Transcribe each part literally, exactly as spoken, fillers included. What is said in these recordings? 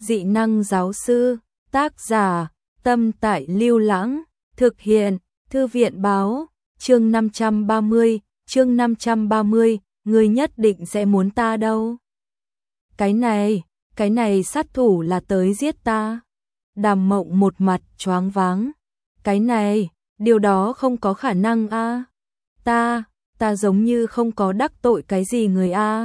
Dị năng giáo sư, tác giả, Tâm Tại Lưu Lãng, thực hiện, Thư viện báo, chương năm trăm ba mươi, chương năm trăm ba mươi, ngươi nhất định sẽ muốn ta đâu. Cái này, cái này sát thủ là tới giết ta. Đàm Mộng một mặt choáng váng. Cái này, điều đó không có khả năng a. Ta, ta giống như không có đắc tội cái gì người a.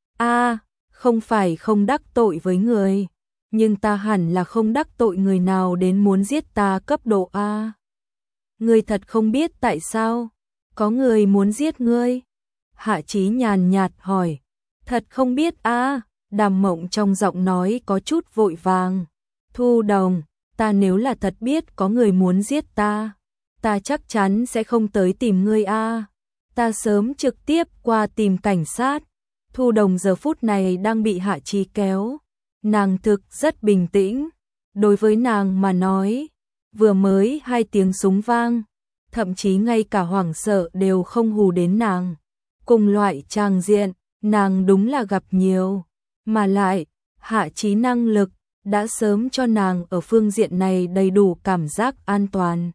A, không phải không đắc tội với người, nhưng ta hẳn là không đắc tội người nào đến muốn giết ta cấp độ A. Ngươi thật không biết tại sao, có người muốn giết ngươi? Hạ Chí nhàn nhạt hỏi. Thật không biết a. Đàm Mộng trong giọng nói có chút vội vàng. Thu Đồng, ta nếu là thật biết có người muốn giết ta, ta chắc chắn sẽ không tới tìm ngươi a. Ta sớm trực tiếp qua tìm cảnh sát. Thu Đồng giờ phút này đang bị Hạ Chí kéo. Nàng thực rất bình tĩnh. Đối với nàng mà nói, vừa mới hai tiếng súng vang, thậm chí ngay cả hoảng sợ đều không hù đến nàng. Cùng loại tràng diện, nàng đúng là gặp nhiều. Mà lại, Hạ Chí năng lực đã sớm cho nàng ở phương diện này đầy đủ cảm giác an toàn.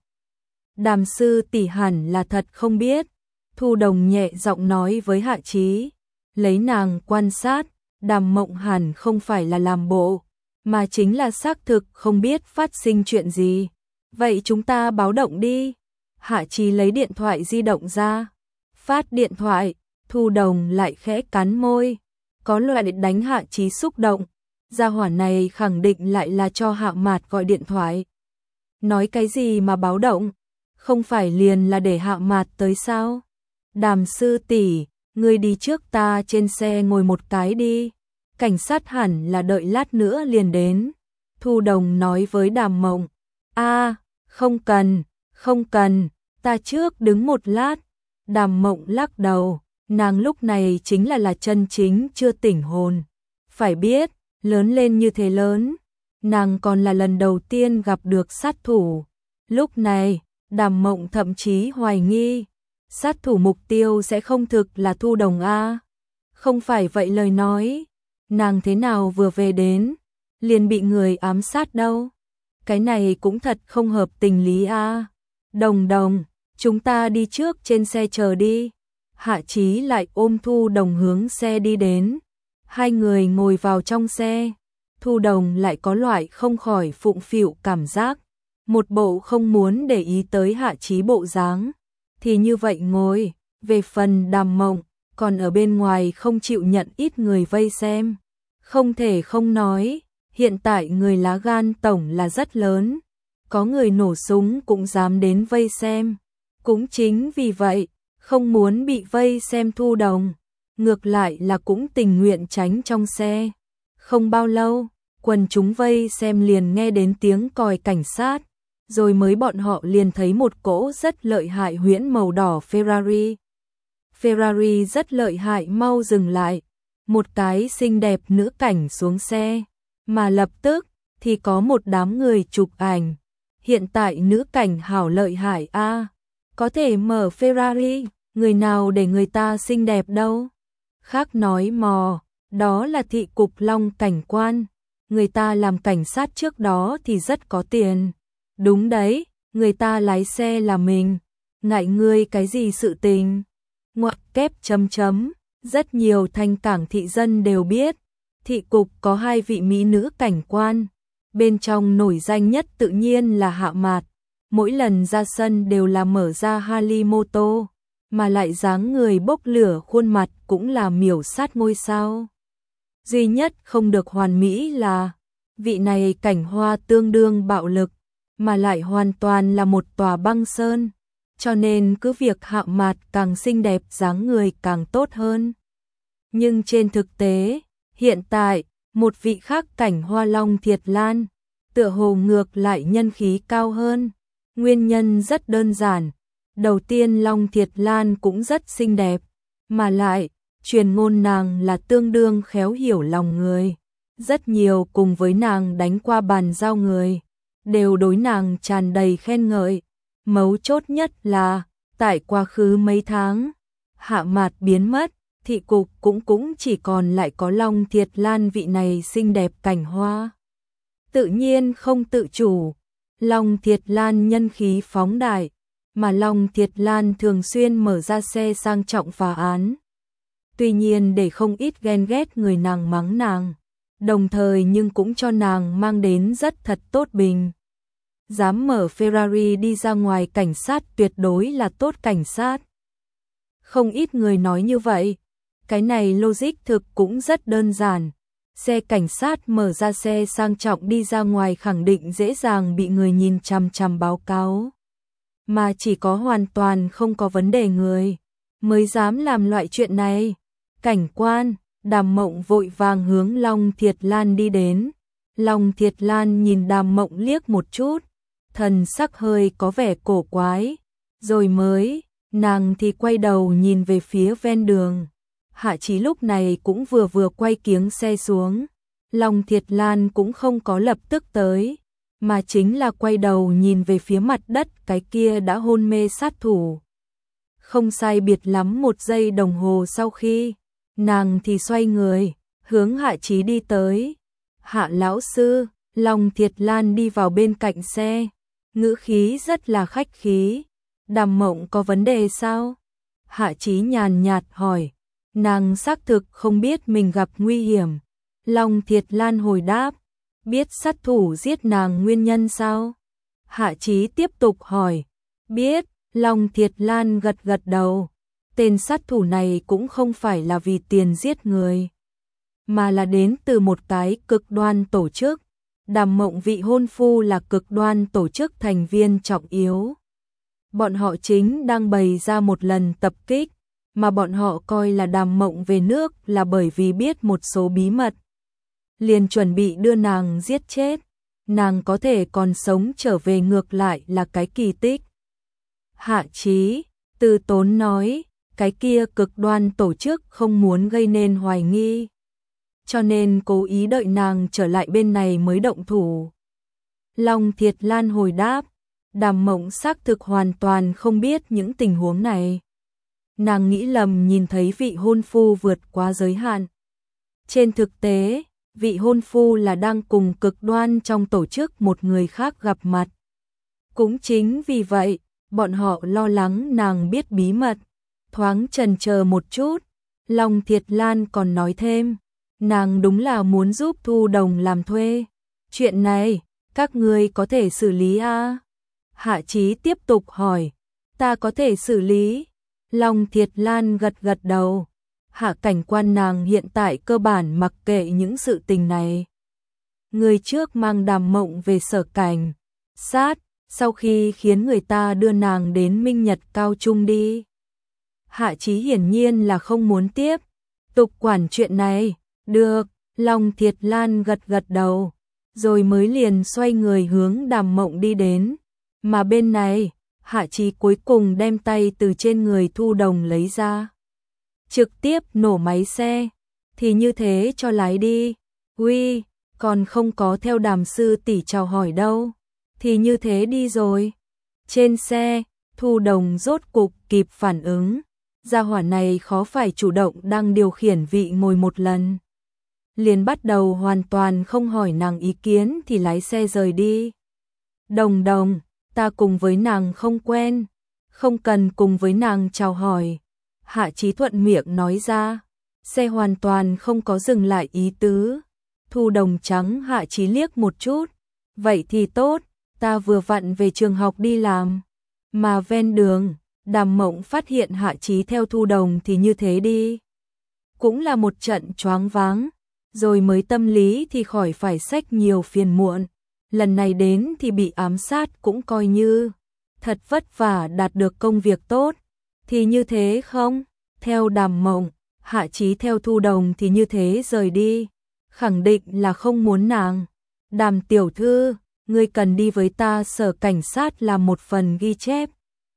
Đàm sư tỷ hẳn là thật không biết. Thu Đồng nhẹ giọng nói với Hạ Chí. Lấy nàng quan sát, Đàm Mộng hẳn không phải là làm bộ, mà chính là xác thực không biết phát sinh chuyện gì. Vậy chúng ta báo động đi. Hạ Chí lấy điện thoại di động ra. Phát điện thoại, Thu Đồng lại khẽ cắn môi. Có loại đánh Hạ Chí xúc động. Gia hỏa này khẳng định lại là cho Hạ Mạt gọi điện thoại. Nói cái gì mà báo động? Không phải liền là để Hạ Mạt tới sao? Đàm sư tỷ, ngươi đi trước ta trên xe ngồi một cái đi. Cảnh sát hẳn là đợi lát nữa liền đến. Thu Đồng nói với Đàm Mộng. A, không cần, không cần, ta trước đứng một lát. Đàm Mộng lắc đầu, nàng lúc này chính là là chân chính chưa tỉnh hồn. Phải biết, lớn lên như thế lớn, nàng còn là lần đầu tiên gặp được sát thủ. Lúc này, Đàm Mộng thậm chí hoài nghi, sát thủ mục tiêu sẽ không thực là Thu Đồng a. Không phải vậy lời nói, nàng thế nào vừa về đến, liền bị người ám sát đâu. Cái này cũng thật không hợp tình lý a. Đồng Đồng, chúng ta đi trước trên xe chờ đi. Hạ Chí lại ôm Thu Đồng hướng xe đi đến. Hai người ngồi vào trong xe. Thu Đồng lại có loại không khỏi phụng phịu cảm giác. Một bộ không muốn để ý tới Hạ Chí bộ dáng. Thì như vậy ngồi. Về phần Đàm Mộng, còn ở bên ngoài không chịu nhận ít người vây xem. Không thể không nói, hiện tại người lá gan tổng là rất lớn. Có người nổ súng cũng dám đến vây xem. Cũng chính vì vậy, không muốn bị vây xem Thu Đồng. Ngược lại là cũng tình nguyện tránh trong xe. Không bao lâu, quần chúng vây xem liền nghe đến tiếng còi cảnh sát. Rồi mới bọn họ liền thấy một cỗ rất lợi hại huyễn màu đỏ Ferrari. Ferrari rất lợi hại mau dừng lại. Một cái xinh đẹp nữ cảnh xuống xe. Mà lập tức, thì có một đám người chụp ảnh. Hiện tại nữ cảnh hảo lợi hại a, có thể mở Ferrari, người nào để người ta xinh đẹp đâu. Khác nói mò, đó là thị cục Long cảnh quan. Người ta làm cảnh sát trước đó thì rất có tiền. Đúng đấy, người ta lái xe là mình. Ngại ngươi cái gì sự tình. Ngoặc kép chấm chấm. Rất nhiều thanh cảng thị dân đều biết. Thị cục có hai vị mỹ nữ cảnh quan. Bên trong nổi danh nhất tự nhiên là Hạ Mạt. Mỗi lần ra sân đều là mở ra Harley Moto. Mà lại dáng người bốc lửa khuôn mặt cũng là miểu sát ngôi sao. Duy nhất không được hoàn mỹ là vị này cảnh hoa tương đương bạo lực. Mà lại hoàn toàn là một tòa băng sơn. Cho nên cứ việc Hạ Mạt càng xinh đẹp dáng người càng tốt hơn. Nhưng trên thực tế, hiện tại, một vị khác cảnh hoa Long Thiệt Lan, tựa hồ ngược lại nhân khí cao hơn. Nguyên nhân rất đơn giản. Đầu tiên Long Thiệt Lan cũng rất xinh đẹp. Mà lại, truyền ngôn nàng là tương đương khéo hiểu lòng người. Rất nhiều cùng với nàng đánh qua bàn giao người. Đều đối nàng tràn đầy khen ngợi. Mấu chốt nhất là, tại quá khứ mấy tháng, Hạ Mạt biến mất, thị cục cũng cũng chỉ còn lại có Long Thiệt Lan vị này xinh đẹp cảnh hoa. tự nhiên không tự chủ. Long Thiệt Lan nhân khí phóng đại, mà Long Thiệt Lan thường xuyên mở ra xe sang trọng phá án. Tuy nhiên để không ít ghen ghét người nàng mắng nàng, đồng thời nhưng cũng cho nàng mang đến rất thật tốt bình. Dám mở Ferrari đi ra ngoài cảnh sát tuyệt đối là tốt cảnh sát. Không ít người nói như vậy. Cái này logic thực cũng rất đơn giản. Xe cảnh sát mở ra xe sang trọng đi ra ngoài khẳng định dễ dàng bị người nhìn chằm chằm báo cáo. Mà chỉ có hoàn toàn không có vấn đề người mới dám làm loại chuyện này. Cảnh quan, Đàm Mộng vội vàng hướng Long Thiệt Lan đi đến. Long Thiệt Lan nhìn Đàm Mộng liếc một chút, thần sắc hơi có vẻ cổ quái, rồi mới, nàng thì quay đầu nhìn về phía ven đường. Hạ Chí lúc này cũng vừa vừa quay kiếng xe xuống. Long Thiệt Lan cũng không có lập tức tới, mà chính là quay đầu nhìn về phía mặt đất cái kia đã hôn mê sát thủ. Không sai biệt lắm một giây đồng hồ sau khi, nàng thì xoay người, hướng Hạ Chí đi tới. Hạ lão sư, Long Thiệt Lan đi vào bên cạnh xe, ngữ khí rất là khách khí. Đàm Mộng có vấn đề sao? Hạ Chí nhàn nhạt hỏi. Nàng xác thực không biết mình gặp nguy hiểm. Long Thiệt Lan hồi đáp. Biết sát thủ giết nàng nguyên nhân sao? Hạ Chí tiếp tục hỏi. Biết, Long Thiệt Lan gật gật đầu. Tên sát thủ này cũng không phải là vì tiền giết người, mà là đến từ một cái cực đoan tổ chức. Đàm Mộng vị hôn phu là cực đoan tổ chức thành viên trọng yếu. Bọn họ chính đang bày ra một lần tập kích, mà bọn họ coi là Đàm Mộng về nước là bởi vì biết một số bí mật. Liền chuẩn bị đưa nàng giết chết, nàng có thể còn sống trở về ngược lại là cái kỳ tích. Hạ Chí, Từ Tốn nói, cái kia cực đoan tổ chức không muốn gây nên hoài nghi, cho nên cố ý đợi nàng trở lại bên này mới động thủ. Long Thiệt Lan hồi đáp, Đàm Mộng xác thực hoàn toàn không biết những tình huống này. Nàng nghĩ lầm nhìn thấy vị hôn phu vượt quá giới hạn. Trên thực tế, vị hôn phu là đang cùng cực đoan trong tổ chức một người khác gặp mặt. Cũng chính vì vậy, bọn họ lo lắng nàng biết bí mật. Thoáng chần chờ một chút, Long Thiệt Lan còn nói thêm, nàng đúng là muốn giúp Thu Đồng làm thuê. Chuyện này, các ngươi có thể xử lý à? Hạ Chí tiếp tục hỏi, ta có thể xử lý. Long Thiệt Lan gật gật đầu. Hạ cảnh quan nàng hiện tại cơ bản mặc kệ những sự tình này. Người trước mang Đàm Mộng về sở cảnh sát, sau khi khiến người ta đưa nàng đến Minh Nhật Cao Trung đi. Hạ Chí hiển nhiên là không muốn tiếp tục quản chuyện này. Được, Long Thiệt Lan gật gật đầu, rồi mới liền xoay người hướng Đàm Mộng đi đến. Mà bên này, Hạ Chí cuối cùng đem tay từ trên người Thu Đồng lấy ra, trực tiếp nổ máy xe. Thì như thế cho lái đi. Uy, còn không có theo Đàm sư tỷ chào hỏi đâu. Thì như thế đi rồi. Trên xe, Thu Đồng rốt cục kịp phản ứng. Gia hỏa này khó phải chủ động đang điều khiển vị ngồi một lần, liền bắt đầu hoàn toàn không hỏi nàng ý kiến thì lái xe rời đi. Đồng Đồng, ta cùng với nàng không quen, không cần cùng với nàng chào hỏi. Hạ Chí thuận miệng nói ra, xe hoàn toàn không có dừng lại ý tứ. Thu Đồng trắng Hạ Chí liếc một chút, vậy thì tốt, ta vừa vặn về trường học đi làm. Mà ven đường, Đàm Mộng phát hiện Hạ Chí theo Thu Đồng thì như thế đi, cũng là một trận choáng váng, rồi mới tâm lý thì khỏi phải xách nhiều phiền muộn. Lần này đến thì bị ám sát cũng coi như thật vất vả đạt được công việc tốt. Thì như thế không? Theo Đàm Mộng, Hạ Chí theo Thu Đồng thì như thế rời đi, khẳng định là không muốn nàng. Đàm tiểu thư, ngươi cần đi với ta sở cảnh sát làm một phần ghi chép.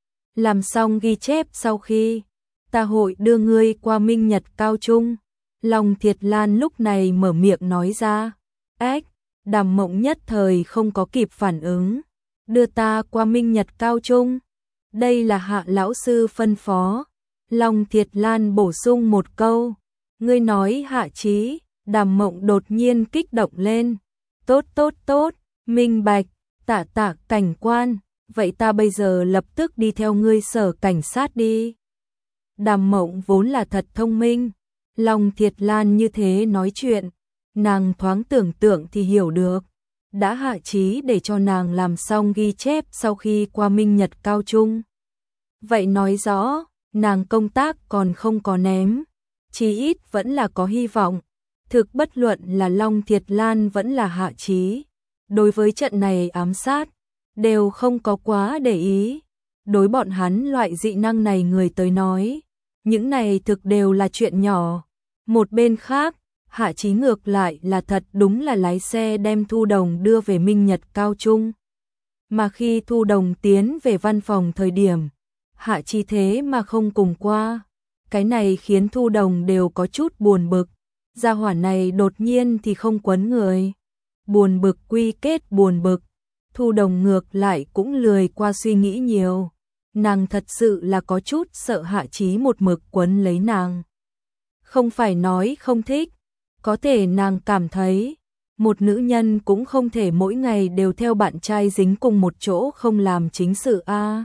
Làm xong ghi chép sau khi, ta hội đưa ngươi qua Minh Nhật Cao Trung. Long Thiệt Lan lúc này mở miệng nói ra. Ếch, Đàm Mộng nhất thời không có kịp phản ứng. Đưa ta qua Minh Nhật Cao Trung. Đây là Hạ lão sư phân phó. Long Thiệt Lan bổ sung một câu. Ngươi nói Hạ Chí. Đàm Mộng đột nhiên kích động lên. Tốt tốt tốt, minh bạch, Tạ Tạ cảnh quan, vậy ta bây giờ lập tức đi theo ngươi sở cảnh sát đi. Đàm Mộng vốn là thật thông minh, Long Thiệt Lan như thế nói chuyện, nàng thoáng tưởng tượng thì hiểu được, đã hạ chí để cho nàng làm xong ghi chép sau khi qua minh nhật cao trung. Vậy nói rõ, nàng công tác còn không có ném, chí ít vẫn là có hy vọng. Thực bất luận là Long Thiệt Lan vẫn là hạ chí, đối với trận này ám sát, đều không có quá để ý. Đối bọn hắn loại dị năng này người tới nói, những này thực đều là chuyện nhỏ. Một bên khác, hạ chí ngược lại là thật đúng là lái xe đem Thu Đồng đưa về minh nhật cao trung. Mà khi Thu Đồng tiến về văn phòng thời điểm, hạ chí thế mà không cùng qua. Cái này khiến Thu Đồng đều có chút buồn bực. Gia hỏa này đột nhiên thì không quấn người. Buồn bực quy kết buồn bực. Thu Đồng ngược lại cũng lười qua suy nghĩ nhiều. Nàng thật sự là có chút sợ hạ chí một mực quấn lấy nàng. Không phải nói không thích, có thể nàng cảm thấy một nữ nhân cũng không thể mỗi ngày đều theo bạn trai dính cùng một chỗ không làm chính sự a.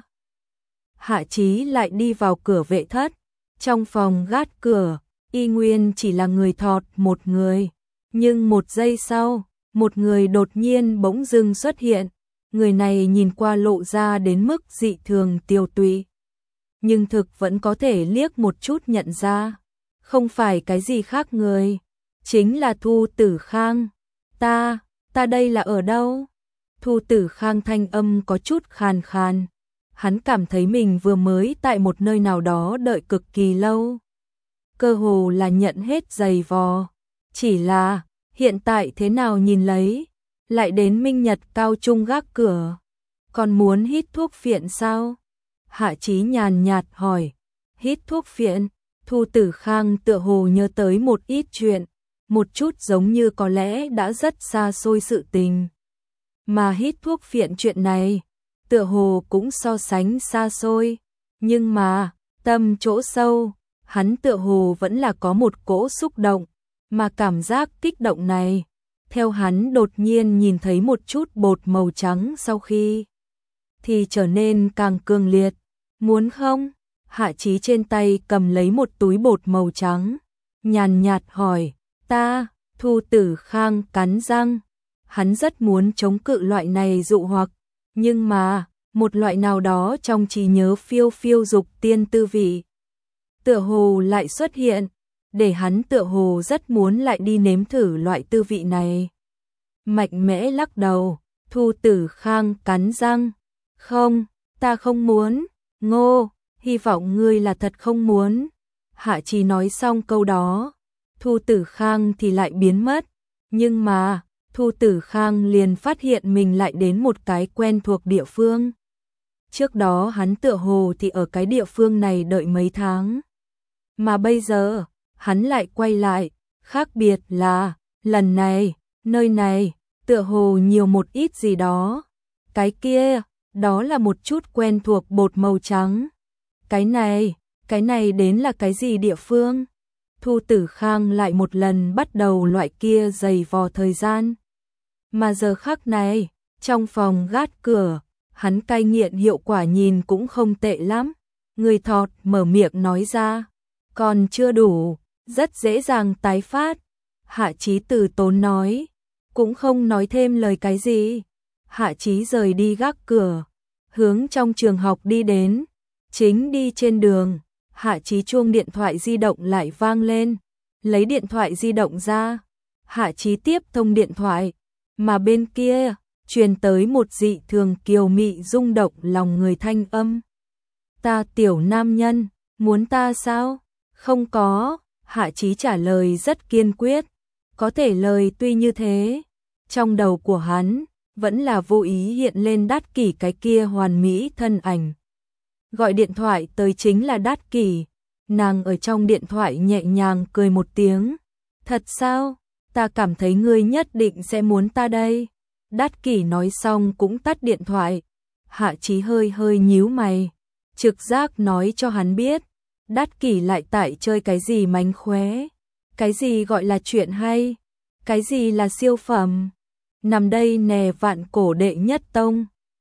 Hạ chí lại đi vào cửa vệ thất, trong phòng gác cửa, y nguyên chỉ là người thọt một người, nhưng một giây sau, một người đột nhiên bỗng dưng xuất hiện, người này nhìn qua lộ ra đến mức dị thường tiêu tụy, nhưng thực vẫn có thể liếc một chút nhận ra, không phải cái gì khác người, chính là Thu Tử Khang. Ta, ta đây là ở đâu? Thu Tử Khang thanh âm có chút khàn khàn, hắn cảm thấy mình vừa mới tại một nơi nào đó đợi cực kỳ lâu. Cơ hồ là nhận hết giày vò, chỉ là hiện tại thế nào nhìn lấy, lại đến minh nhật cao trung gác cửa, còn muốn hít thuốc phiện sao? Hạ chí nhàn nhạt hỏi, hít thuốc phiện? Thu Tử Khang tựa hồ nhớ tới một ít chuyện, một chút giống như có lẽ đã rất xa xôi sự tình. Mà hít thuốc phiện chuyện này, tựa hồ cũng so sánh xa xôi, nhưng mà, tâm chỗ sâu, hắn tựa hồ vẫn là có một cỗ xúc động, mà cảm giác kích động này, theo hắn đột nhiên nhìn thấy một chút bột màu trắng sau khi, thì trở nên càng cường liệt. Muốn không? Hạ chí trên tay cầm lấy một túi bột màu trắng, nhàn nhạt hỏi, ta. Thu Tử Khang cắn răng, hắn rất muốn chống cự loại này dụ hoặc, nhưng mà, một loại nào đó trong trí nhớ phiêu phiêu dục tiên tư vị, tựa hồ lại xuất hiện, để hắn tựa hồ rất muốn lại đi nếm thử loại tư vị này. Mạnh mẽ lắc đầu, Thu Tử Khang cắn răng, không, ta không muốn, ngô, hy vọng ngươi là thật không muốn. Hạ chí nói xong câu đó, Thu Tử Khang thì lại biến mất, nhưng mà, Thu Tử Khang liền phát hiện mình lại đến một cái quen thuộc địa phương. Trước đó hắn tựa hồ thì ở cái địa phương này đợi mấy tháng, mà bây giờ, hắn lại quay lại, khác biệt là, lần này, nơi này, tựa hồ nhiều một ít gì đó. Cái kia, đó là một chút quen thuộc bột màu trắng. Cái này, cái này đến là cái gì địa phương? Thu Tử Khang lại một lần bắt đầu loại kia giày vò thời gian. Mà giờ khắc này, trong phòng gác cửa, hắn cai nghiện hiệu quả nhìn cũng không tệ lắm. Người thọt mở miệng nói ra, còn chưa đủ, rất dễ dàng tái phát. Hạ chí từ tốn nói, cũng không nói thêm lời cái gì. Hạ chí rời đi gác cửa, hướng trong trường học đi đến. Chính đi trên đường, Hạ chí chuông điện thoại di động lại vang lên. Lấy điện thoại di động ra, Hạ chí tiếp thông điện thoại, mà bên kia truyền tới một dị thường kiều mị rung động lòng người thanh âm. Ta tiểu nam nhân, muốn ta sao? Không có, Hạ chí trả lời rất kiên quyết. Có thể lời tuy như thế, trong đầu của hắn vẫn là vô ý hiện lên Đát Kỷ cái kia hoàn mỹ thân ảnh. Gọi điện thoại tới chính là Đát Kỷ. Nàng ở trong điện thoại nhẹ nhàng cười một tiếng. Thật sao? Ta cảm thấy ngươi nhất định sẽ muốn ta đây. Đát Kỷ nói xong cũng tắt điện thoại. Hạ chí hơi hơi nhíu mày. Trực giác nói cho hắn biết, Đát Kỷ lại tại chơi cái gì mánh khóe. Cái gì gọi là chuyện hay? Cái gì là siêu phẩm? nằm đây nè vạn cổ đệ nhất tông.